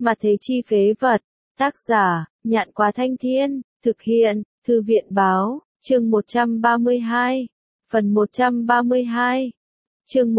Mà thế chi phế vật. Tác giả, Nhạn Quá Thanh Thiên, thực hiện, Thư viện Báo, chương 132, phần 132, chương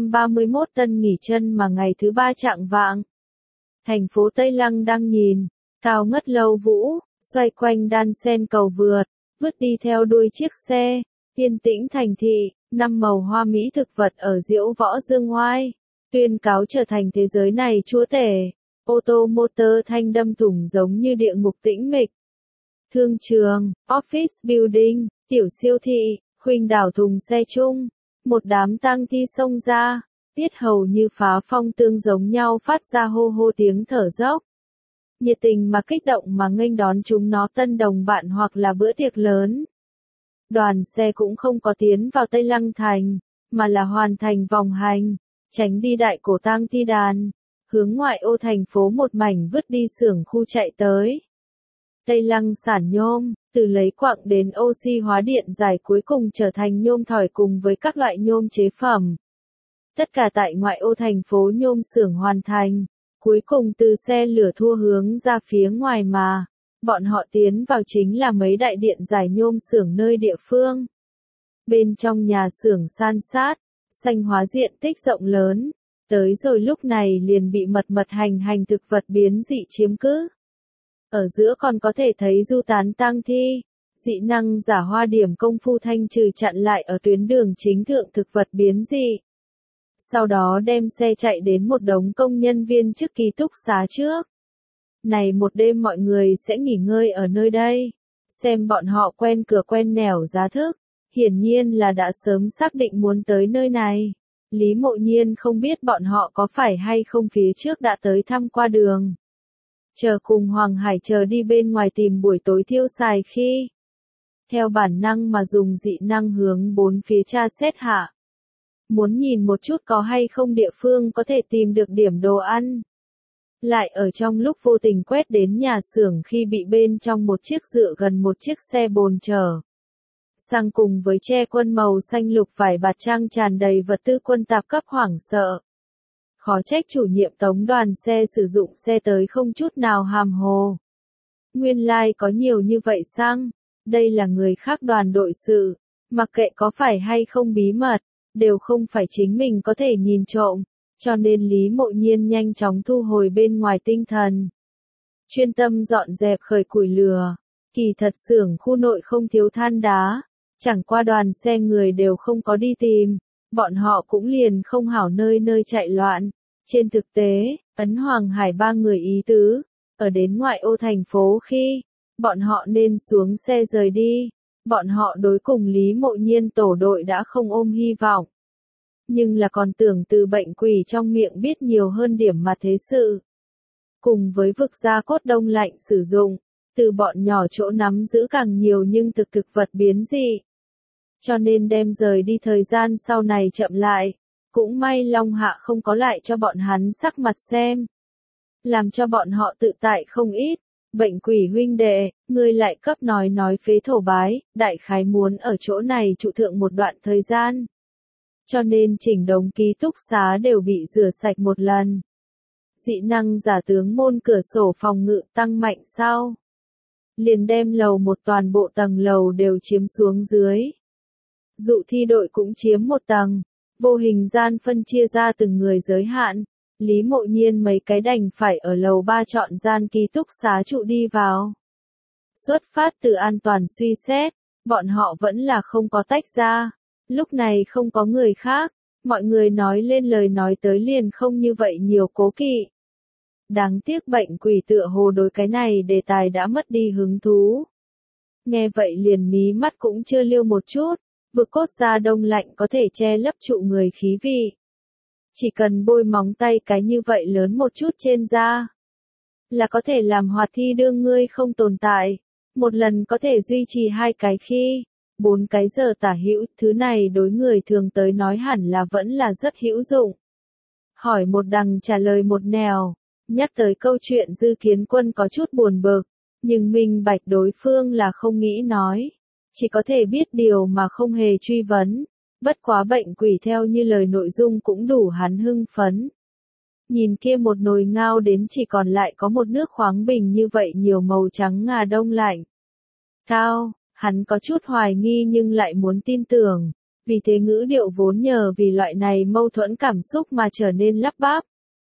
131 Tân nghỉ chân mà ngày thứ ba chạng vạng. Thành phố Tây Lăng đang nhìn, cao ngất lâu vũ, xoay quanh đan sen cầu vượt, vứt đi theo đuôi chiếc xe, yên tĩnh thành thị, năm màu hoa mỹ thực vật ở diễu võ dương oai, tuyên cáo trở thành thế giới này chúa tể. Ô tô motor thanh đâm thủng giống như địa ngục tĩnh mịch. Thương trường, office building, tiểu siêu thị, khuynh đảo thùng xe chung, một đám tang thi xông ra, biết hầu như phá phong tương giống nhau phát ra hô hô tiếng thở dốc. Nhiệt tình mà kích động mà nghênh đón chúng nó tân đồng bạn hoặc là bữa tiệc lớn. Đoàn xe cũng không có tiến vào Tây Lăng Thành, mà là hoàn thành vòng hành, tránh đi đại cổ tang thi đàn. Hướng ngoại ô thành phố một mảnh vứt đi xưởng khu chạy tới. Tây Lăng sản nhôm, từ lấy quặng đến oxy hóa điện giải cuối cùng trở thành nhôm thỏi cùng với các loại nhôm chế phẩm. Tất cả tại ngoại ô thành phố nhôm xưởng hoàn thành, cuối cùng từ xe lửa thua hướng ra phía ngoài mà. Bọn họ tiến vào chính là mấy đại điện giải nhôm xưởng nơi địa phương. Bên trong nhà xưởng san sát, xanh hóa diện tích rộng lớn. Tới rồi lúc này liền bị mật hành thực vật biến dị chiếm cứ. Ở giữa còn có thể thấy du tán tang thi, dị năng giả hoa điểm công phu thanh trừ chặn lại ở tuyến đường chính thượng thực vật biến dị. Sau đó đem xe chạy đến một đống công nhân viên trước ký túc xá trước. Này một đêm mọi người sẽ nghỉ ngơi ở nơi đây, xem bọn họ quen cửa quen nẻo giá thức, hiển nhiên là đã sớm xác định muốn tới nơi này. Lý Mộ Nhiên không biết bọn họ có phải hay không phía trước đã tới thăm qua đường. Chờ cùng Hoàng Hải chờ đi bên ngoài tìm buổi tối tiêu xài khi. Theo bản năng mà dùng dị năng hướng bốn phía tra xét hạ. Muốn nhìn một chút có hay không địa phương có thể tìm được điểm đồ ăn. Lại ở trong lúc vô tình quét đến nhà xưởng khi bị bên trong một chiếc dựa gần một chiếc xe bồn chở. Sang cùng với che quân màu xanh lục vải bạt trang tràn đầy vật tư quân tạp cấp hoảng sợ. Khó trách chủ nhiệm tống đoàn xe sử dụng xe tới không chút nào hàm hồ. Nguyên lai có nhiều như vậy sang, đây là người khác đoàn đội sự, mặc kệ có phải hay không bí mật, đều không phải chính mình có thể nhìn trộm, cho nên Lý Mộ Nhiên nhanh chóng thu hồi bên ngoài tinh thần. Chuyên tâm dọn dẹp khởi củi lửa, kỳ thật xưởng khu nội không thiếu than đá. Chẳng qua đoàn xe người đều không có đi tìm, bọn họ cũng liền không hảo nơi nơi chạy loạn. Trên thực tế, Ấn Hoàng Hải ba người ý tứ, ở đến ngoại ô thành phố khi, bọn họ nên xuống xe rời đi. Bọn họ đối cùng Lý Mộ Nhiên tổ đội đã không ôm hy vọng. Nhưng là còn tưởng từ bệnh quỷ trong miệng biết nhiều hơn điểm mà thế sự. Cùng với vực gia cốt đông lạnh sử dụng, từ bọn nhỏ chỗ nắm giữ càng nhiều nhưng thực vật biến dị. Cho nên đem rời đi thời gian sau này chậm lại, cũng may Long Hạ không có lại cho bọn hắn sắc mặt xem. Làm cho bọn họ tự tại không ít, bệnh quỷ huynh đệ, ngươi lại cấp nói phế thổ bái, đại khái muốn ở chỗ này trụ thượng một đoạn thời gian. Cho nên chỉnh đống ký túc xá đều bị rửa sạch một lần. Dị năng giả tướng môn cửa sổ phòng ngự tăng mạnh sau. Liền đem lầu một toàn bộ tầng lầu đều chiếm xuống dưới. Dụ thi đội cũng chiếm một tầng, vô hình gian phân chia ra từng người giới hạn, Lý Mộ Nhiên mấy cái đành phải ở lầu 3 chọn gian ký túc xá trụ đi vào. Xuất phát từ an toàn suy xét, bọn họ vẫn là không có tách ra, lúc này không có người khác, mọi người nói lên lời nói tới liền không như vậy nhiều cố kỵ. Đáng tiếc bệnh quỷ tựa hồ đối cái này đề tài đã mất đi hứng thú. Nghe vậy liền mí mắt cũng chưa liêu một chút. Vực cốt da đông lạnh có thể che lấp trụ người khí vị. Chỉ cần bôi móng tay cái như vậy lớn một chút trên da, là có thể làm hoạt thi đương ngươi không tồn tại. Một lần có thể duy trì 2 cái khi, 4 cái giờ tả hữu, thứ này đối người thường tới nói hẳn là vẫn là rất hữu dụng. Hỏi một đằng trả lời một nẻo, nhắc tới câu chuyện Dư Kiến Quân có chút buồn bực, nhưng minh bạch đối phương là không nghĩ nói. Chỉ có thể biết điều mà không hề truy vấn, bất quá bệnh quỷ theo như lời nội dung cũng đủ hắn hưng phấn. nhìn kia một nồi ngao đến chỉ còn lại có một nước khoáng bình như vậy nhiều màu trắng ngà đông lạnh. Cao, hắn có chút hoài nghi nhưng lại muốn tin tưởng, vì thế ngữ điệu vốn nhờ vì loại này mâu thuẫn cảm xúc mà trở nên lắp bắp.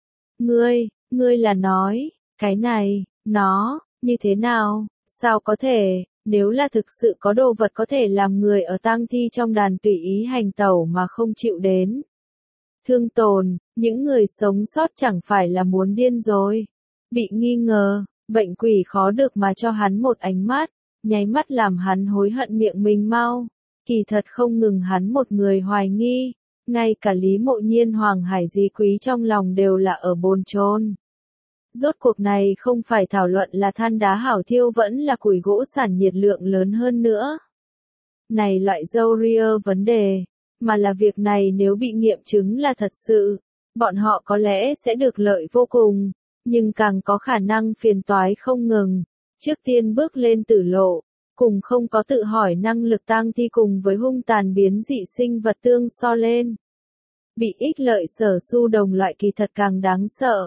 Ngươi là nói, cái này, nó, như thế nào, sao có thể, nếu là thực sự có đồ vật có thể làm người ở tang thi trong đàn tùy ý hành tẩu mà không chịu đến thương tổn, những người sống sót chẳng phải là muốn điên rồi. Bị nghi ngờ, bệnh quỷ khó được mà cho hắn một ánh mắt, nháy mắt làm hắn hối hận miệng mình mau. Kỳ thật không ngừng hắn một người hoài nghi, ngay cả Lý Mộ Nhiên Hoàng Hải Di Quý trong lòng đều là ở bồn chồn. Rốt cuộc này không phải thảo luận là than đá hảo thiêu vẫn là củi gỗ sản nhiệt lượng lớn hơn nữa. Này loại dâu ria vấn đề, mà là việc này nếu bị nghiệm chứng là thật sự, bọn họ có lẽ sẽ được lợi vô cùng, nhưng càng có khả năng phiền toái không ngừng. Trước tiên bước lên tử lộ, cùng không có tự hỏi năng lực tang thi cùng với hung tàn biến dị sinh vật tương so lên. Bị ích lợi sở su đồng loại kỳ thật càng đáng sợ.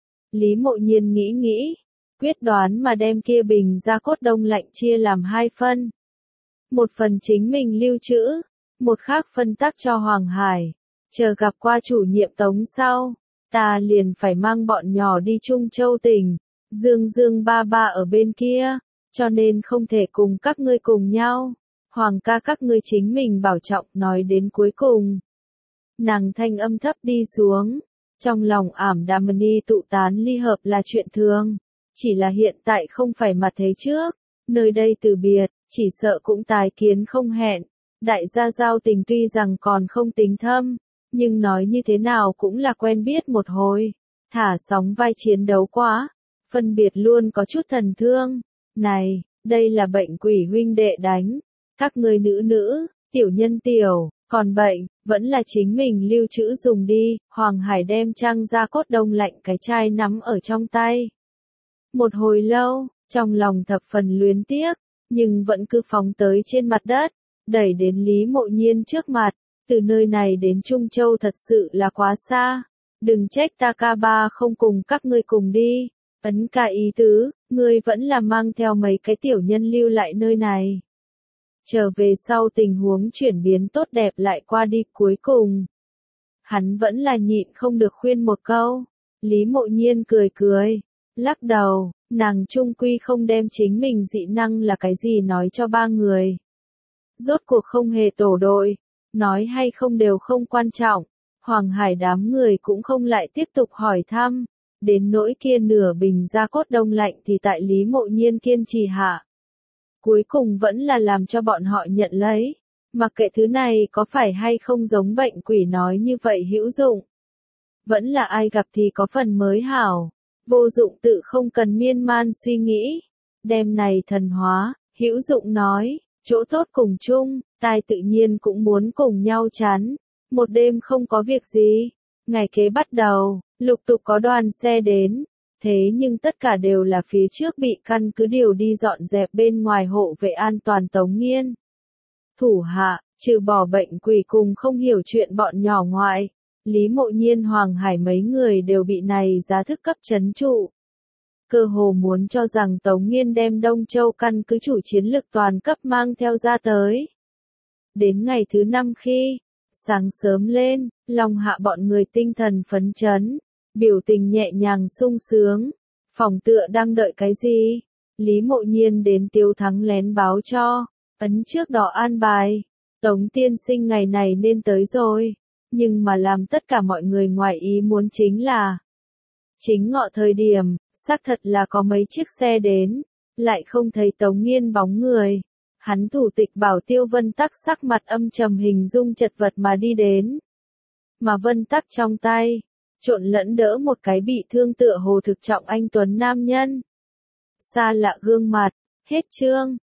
Lý Mộ Nhiên nghĩ, quyết đoán mà đem kia bình gia cốt đông lạnh chia làm hai phân. Một phần chính mình lưu trữ, một khác phân tắc cho Hoàng Hải. Chờ gặp qua chủ nhiệm Tống sau, ta liền phải mang bọn nhỏ đi Trung Châu tỉnh, Dương ba ba ở bên kia, cho nên không thể cùng các ngươi cùng nhau. Hoàng ca các ngươi chính mình bảo trọng nói đến cuối cùng. Nàng thanh âm thấp đi xuống, trong lòng ảm đạm ni tụ tán ly hợp là chuyện thường, chỉ là hiện tại không phải mặt thế trước, nơi đây từ biệt, chỉ sợ cũng tái kiến không hẹn. Đại gia giao tình tuy rằng còn không tính thâm, nhưng nói như thế nào cũng là quen biết một hồi, thả sóng vai chiến đấu quá, phân biệt luôn có chút thần thương. Này, đây là bệnh quỷ huynh đệ đánh, các ngươi nữ, tiểu nhân tiểu, còn bệnh, vẫn là chính mình lưu trữ dùng đi. Hoàng Hải đem trang gia cốt đông lạnh cái chai nắm ở trong tay. Một hồi lâu, trong lòng thập phần luyến tiếc, nhưng vẫn cứ phóng tới trên mặt đất, đẩy đến Lý Mộ Nhiên trước mặt. Từ nơi này đến Trung Châu thật sự là quá xa, đừng trách ta ca ba không cùng các ngươi cùng đi. Ấn ca ý tứ, ngươi vẫn là mang theo mấy cái tiểu nhân lưu lại nơi này. Trở về sau tình huống chuyển biến tốt đẹp lại qua đi cuối cùng. Hắn vẫn là nhịn không được khuyên một câu. Lý Mộ Nhiên cười, lắc đầu, nàng trung quy không đem chính mình dị năng là cái gì nói cho ba người. Rốt cuộc không hề tổ đội, nói hay không đều không quan trọng. Hoàng Hải đám người cũng không lại tiếp tục hỏi thăm. Đến nỗi kia nửa bình gia cốt đông lạnh thì tại Lý Mộ Nhiên kiên trì hạ. Cuối cùng vẫn là làm cho bọn họ nhận lấy. Mặc kệ thứ này có phải hay không giống bệnh quỷ nói như vậy hữu dụng. Vẫn là ai gặp thì có phần mới hảo. Vô dụng tự không cần miên man suy nghĩ. Đem này thần hóa, hữu dụng nói, chỗ tốt cùng chung, tai tự nhiên cũng muốn cùng nhau chán. Một đêm không có việc gì. Ngày kế bắt đầu, lục tục có đoàn xe đến. Thế nhưng tất cả đều là phía trước bị căn cứ điều đi dọn dẹp bên ngoài hộ vệ an toàn Tống Nghiên. Thủ hạ, trừ bỏ bệnh quỷ cùng không hiểu chuyện bọn nhỏ ngoại, Lý Mộ Nhiên Hoàng Hải mấy người đều bị này giá thức cấp chấn trụ. Cơ hồ muốn cho rằng Tống Nghiên đem Đông Châu căn cứ chủ chiến lực toàn cấp mang theo ra tới. Đến ngày thứ 5 khi, sáng sớm lên, Long Hạ bọn người tinh thần phấn chấn, biểu tình nhẹ nhàng sung sướng. Phòng tựa đang đợi cái gì? Lý Mộ Nhiên đến Tiêu Thắng lén báo cho, ấn trước đó an bài. Tống tiên sinh ngày này nên tới rồi, nhưng mà làm tất cả mọi người ngoài ý muốn chính là chính ngọ thời điểm, xác thật là có mấy chiếc xe đến, lại không thấy Tống Nghiên bóng người. Hắn thủ tịch bảo Tiêu Vân Tắc sắc mặt âm trầm hình dung chật vật mà đi đến. Mà Vân Tắc trong tay, trộn lẫn đỡ một cái bị thương tựa hồ thực trọng anh tuấn nam nhân. Xa lạ gương mặt, hết chương.